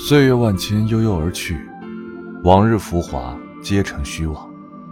岁月万千，悠悠而去，往日浮华皆成虚妄。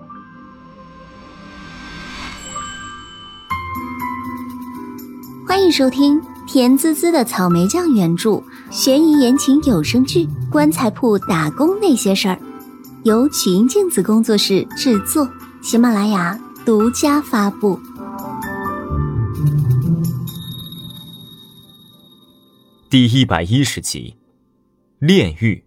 欢迎收听甜滋滋的草莓酱原著悬疑言情有声剧《棺材铺打工那些事儿》，由曲音镜子工作室制作，喜马拉雅独家发布。 第110集，炼狱。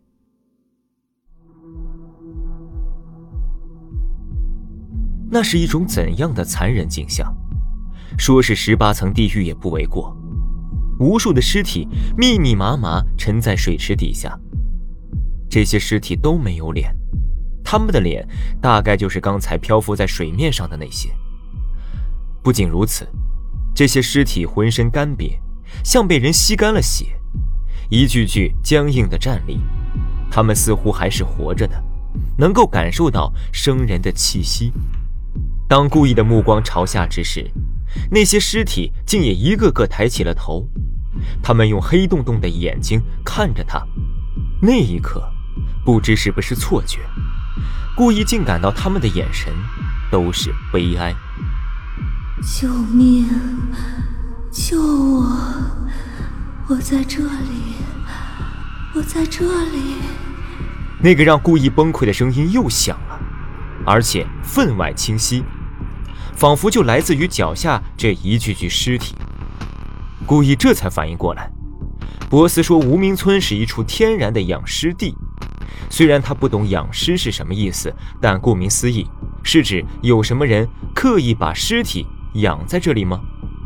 那是一种怎样的残忍景象？说是18层地狱也不为过。无数的尸体密密麻麻沉在水池底下，这些尸体都没有脸，他们的脸大概就是刚才漂浮在水面上的那些。不仅如此，这些尸体浑身干瘪，像被人吸干了血，一具具僵硬的站立，他们似乎还是活着的，能够感受到生人的气息。当顾意的目光朝下之时，那些尸体竟也一个个抬起了头，他们用黑洞洞的眼睛看着他。那一刻，不知是不是错觉，顾意竟感到他们的眼神都是悲哀。 救命！救我！我在这里，我在这里。 那个让顾意崩溃的声音又响了，而且分外清晰，仿佛就来自于脚下这一具具尸体。顾意这才反应过来，博斯说无名村是一处天然的养尸地。虽然他不懂养尸是什么意思，但顾名思义，是指有什么人刻意把尸体养在这里吗？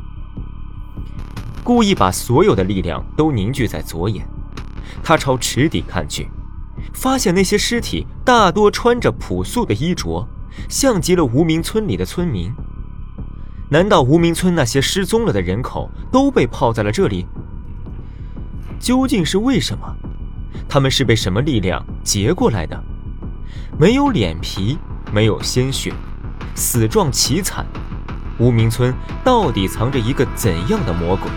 顾意把所有的力量都凝聚在左眼，他朝池底看去，发现那些尸体大多穿着朴素的衣着，像极了无名村里的村民。难道无名村那些失踪了的人口都被泡在了这里？究竟是为什么？他们是被什么力量劫过来的？没有脸皮，没有鲜血，死状凄惨。无名村到底藏着一个怎样的魔鬼？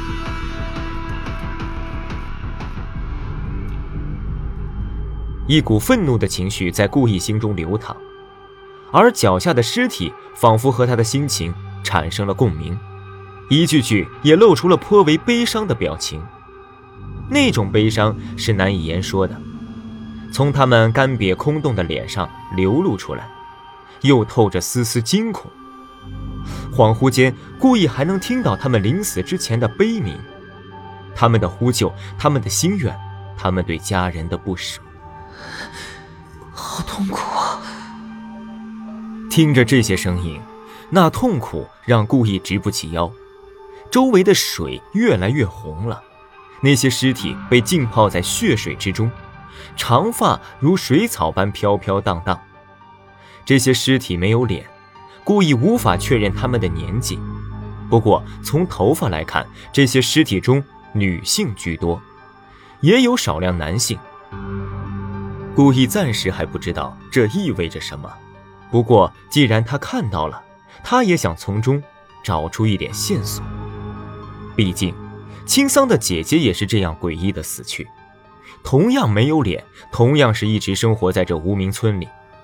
一股愤怒的情绪在顾意心中流淌，而脚下的尸体仿佛和他的心情产生了共鸣，一具具也露出了颇为悲伤的表情。那种悲伤是难以言说的，从他们干瘪空洞的脸上流露出来，又透着丝丝惊恐。恍惚间，顾意还能听到他们临死之前的悲鸣，他们的呼救，他们的心愿，他们对家人的不舍。 好痛苦啊！ 听着这些声音，那痛苦让顾意直不起腰。周围的水越来越红了，那些尸体被浸泡在血水之中，长发如水草般飘飘荡荡。这些尸体没有脸，顾意无法确认他们的年纪。不过从头发来看，这些尸体中女性居多，也有少量男性。顾意暂时还不知道这意味着什么，不过既然他看到了，他也想从中找出一点线索。毕竟青桑的姐姐也是这样诡异的死去，同样没有脸，同样是一直生活在这无名村里。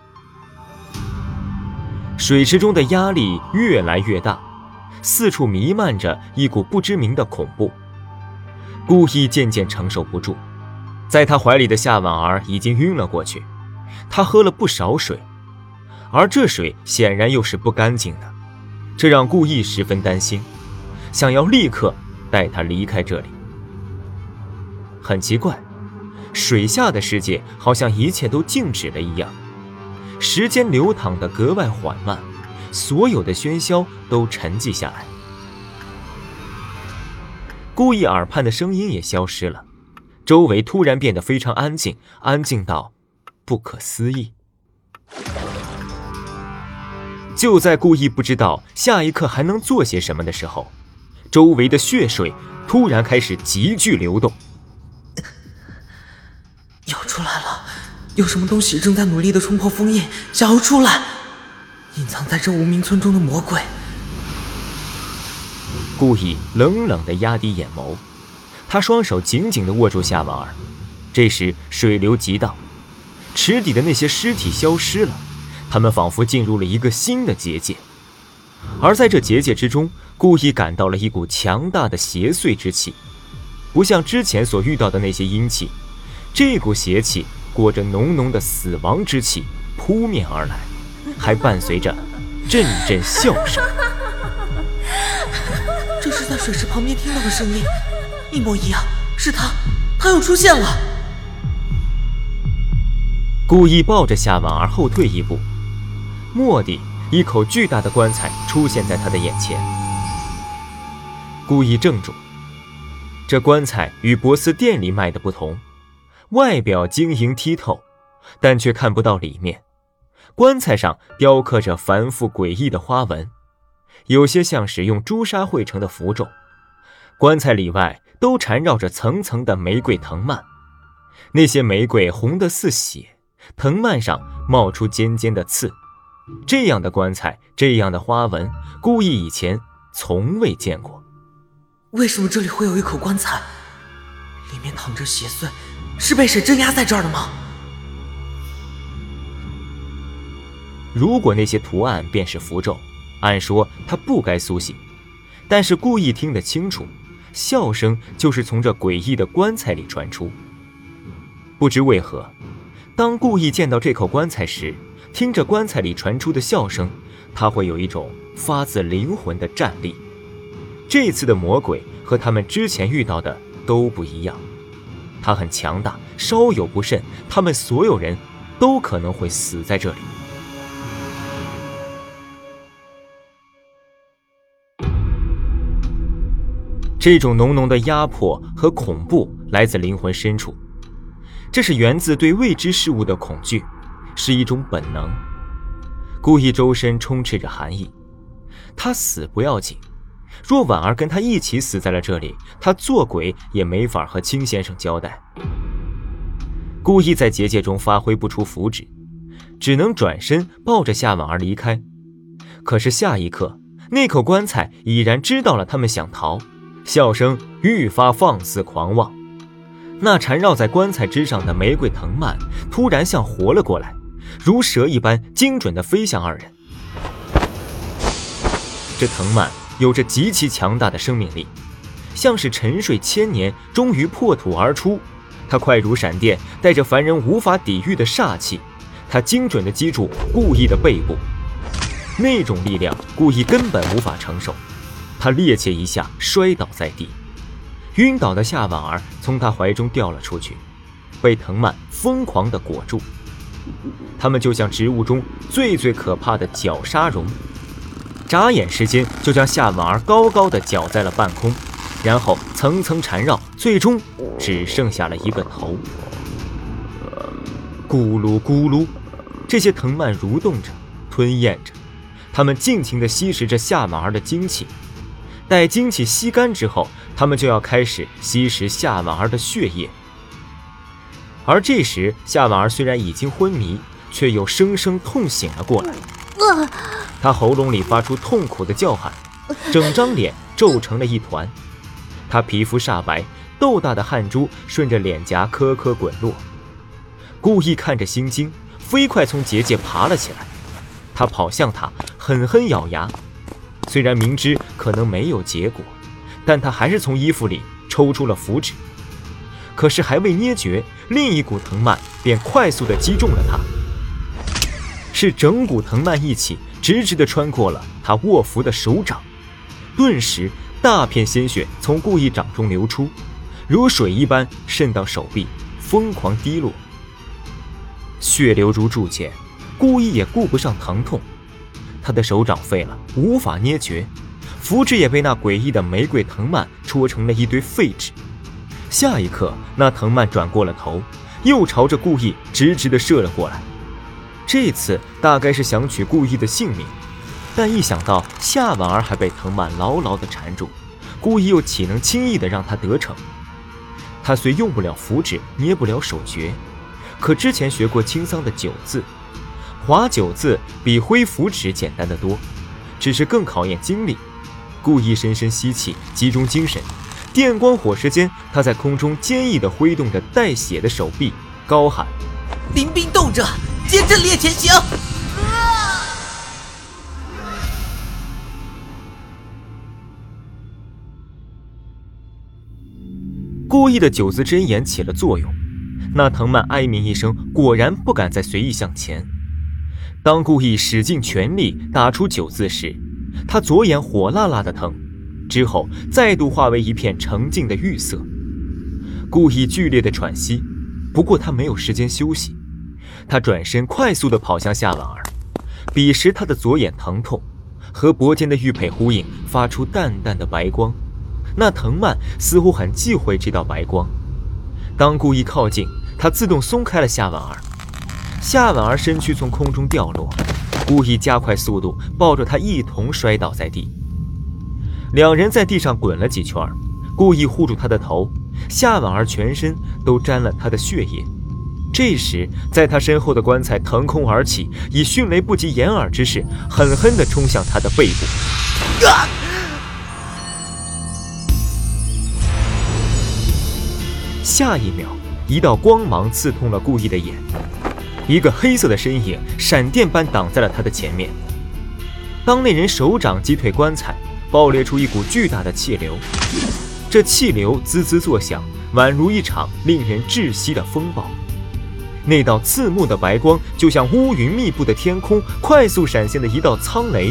水池中的压力越来越大，四处弥漫着一股不知名的恐怖。顾意渐渐承受不住，在他怀里的夏婉儿已经晕了过去，他喝了不少水，而这水显然又是不干净的，这让顾意十分担心，想要立刻带他离开这里。很奇怪，水下的世界好像一切都静止了一样，时间流淌得格外缓慢，所有的喧嚣都沉寂下来。顾意耳畔的声音也消失了，周围突然变得非常安静，安静到不可思议。就在顾意不知道下一刻还能做些什么的时候，周围的血水突然开始急剧流动。 要出来了，有什么东西正在努力地冲破封印，想要出来，隐藏在这无名村中的魔鬼。 顾意冷冷地压低眼眸，他双手紧紧地握住夏婉儿， 这时水流急荡，池底的那些尸体消失了，他们仿佛进入了一个新的结界。而在这结界之中，顾意感到了一股强大的邪祟之气，不像之前所遇到的那些阴气，这股邪气裹着浓浓的死亡之气扑面而来，还伴随着阵阵笑声。 这是在水池旁边听到的声音，一模一样，是他又出现了。 顾意抱着夏婉儿后退一步，蓦地一口巨大的棺材出现在他的眼前。顾意怔住，这棺材与博斯店里卖的不同，外表晶莹剔透，但却看不到里面。棺材上雕刻着繁复诡异的花纹，有些像是用朱砂绘成的符咒。棺材里外都缠绕着层层的玫瑰藤蔓，那些玫瑰红得似血，藤蔓上冒出尖尖的刺。这样的棺材，这样的花纹，顾意以前从未见过。 为什么这里会有一口棺材？里面躺着邪祟，是被谁镇压在这儿的吗？ 如果那些图案便是符咒，按说他不该苏醒，但是顾意听得清楚，笑声就是从这诡异的棺材里传出。不知为何，当顾意见到这口棺材时，听着棺材里传出的笑声，他会有一种发自灵魂的战栗。这次的魔鬼和他们之前遇到的都不一样，他很强大，稍有不慎，他们所有人都可能会死在这里。这种浓浓的压迫和恐怖来自灵魂深处，这是源自对未知事物的恐惧，是一种本能。顾意周身充斥着寒意，他死不要紧，若婉儿跟他一起死在了这里，他做鬼也没法和青先生交代。顾意在结界中发挥不出符纸，只能转身抱着夏婉儿离开。可是下一刻，那口棺材已然知道了他们想逃，笑声愈发放肆狂妄。那缠绕在棺材之上的玫瑰藤蔓突然像活了过来，如蛇一般精准地飞向二人。这藤蔓有着极其强大的生命力，像是沉睡千年终于破土而出。它快如闪电，带着凡人无法抵御的煞气，它精准地击中顾意的背部。那种力量顾意根本无法承受，他趔趄一下摔倒在地，晕倒的夏婉儿从他怀中掉了出去，被藤蔓疯狂地裹住。它们就像植物中最可怕的绞杀蝾，眨眼时间就将夏婉儿高高地绞在了半空，然后层层缠绕，最终只剩下了一个头。咕噜咕噜，这些藤蔓蠕动着，吞咽着，它们尽情地吸食着夏婉儿的精气。待精气吸干之后，它们就要开始吸食夏婉儿的血液。而这时，夏婉儿虽然已经昏迷，却又生生痛醒了过来。她喉咙里发出痛苦的叫喊，整张脸皱成了一团。她皮肤煞白，豆大的汗珠顺着脸颊颗颗滚落。顾意看着心惊，飞快从结界爬了起来。他跑向她，狠狠咬牙。虽然明知可能没有结果，但他还是从衣服里抽出了符纸。可是还未捏诀，另一股藤蔓便快速地击中了他，是整股藤蔓一起直直地穿过了他握符的手掌。顿时大片鲜血从顾意掌中流出，如水一般渗到手臂，疯狂滴落。血流如注解，顾意也顾不上疼痛，他的手掌废了，无法捏诀，符纸也被那诡异的玫瑰藤蔓戳成了一堆废纸。下一刻，那藤蔓转过了头，又朝着顾意直直地射了过来。这次大概是想取顾意的性命，但一想到夏婉儿还被藤蔓牢牢地缠住，顾意又岂能轻易地让他得逞？他虽用不了符纸，捏不了手诀，可之前学过青桑的9字，划9字比挥符纸简单得多，只是更考验精力。顾意深深吸气，集中精神， 电光火石间，他在空中坚毅地挥动着带血的手臂，高喊： 临兵斗者，坚阵列前行！ 故意的九字真言起了作用，那藤蔓哀鸣一声，果然不敢再随意向前。当故意使尽全力打出九字时，他左眼火辣辣的疼，之后再度化为一片澄净的玉色。故意剧烈的喘息，不过他没有时间休息，他转身快速地跑向夏婉儿。彼时他的左眼疼痛和脖间的玉佩呼应，发出淡淡的白光。那藤蔓似乎很忌讳这道白光。当故意靠近，他自动松开了夏婉儿。夏婉儿身躯从空中掉落，故意加快速度，抱着她一同摔倒在地。两人在地上滚了几圈，故意护住她的头，夏婉儿全身都沾了她的血液。这时，在她身后的棺材腾空而起，以迅雷不及掩耳之势，狠狠地冲向她的背部。下一秒，一道光芒刺痛了故意的眼，一个黑色的身影闪电般挡在了他的前面。当那人手掌击退棺材，爆裂出一股巨大的气流，这气流滋滋作响，宛如一场令人窒息的风暴。那道刺目的白光就像乌云密布的天空快速闪现的一道苍雷。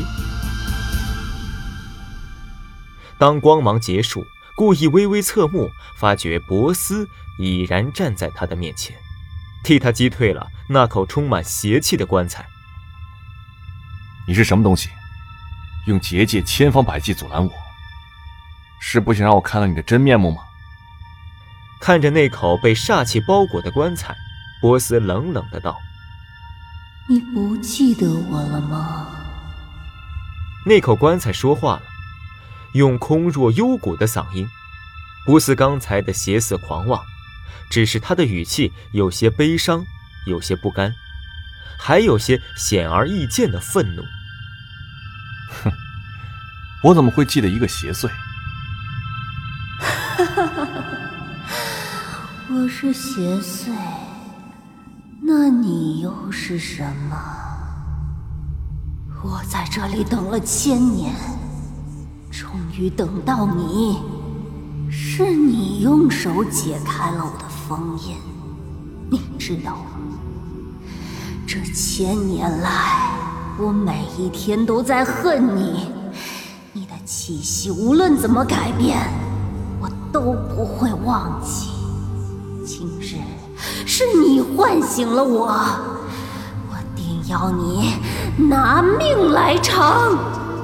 当光芒结束，故意微微侧目，发觉博斯已然站在他的面前，替他击退了那口充满邪气的棺材。 你是什么东西？用结界千方百计阻拦我，是不想让我看到你的真面目吗？ 看着那口被煞气包裹的棺材，博斯冷冷的道： 你不记得我了吗？ 那口棺材说话了，用空若幽谷的嗓音，不似刚才的邪肆狂妄，只是他的语气有些悲伤，有些不甘，还有些显而易见的愤怒。 哼，我怎么会记得一个邪祟？ 我是邪祟，那你又是什么？我在这里等了1000年，终于等到你。是你用手解开了我的封印，你知道吗？这1000年来，我每一天都在恨你。你的气息无论怎么改变，我都不会忘记。今日是你唤醒了我，我定要你拿命来偿。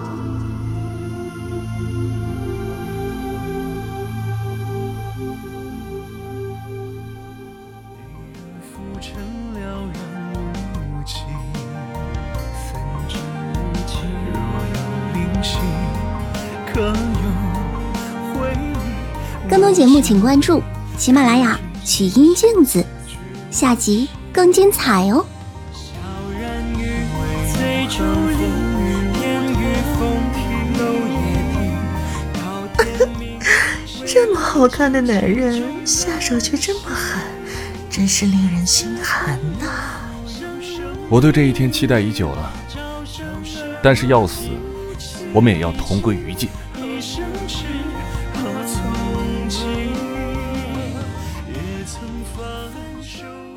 更多节目请关注喜马拉雅曲音镜子，下集更精彩哦。 这么好看的男人下手却这么狠，真是令人心寒呐。 我对这一天期待已久了，但是要死我们也要同归于尽。 也曾放手。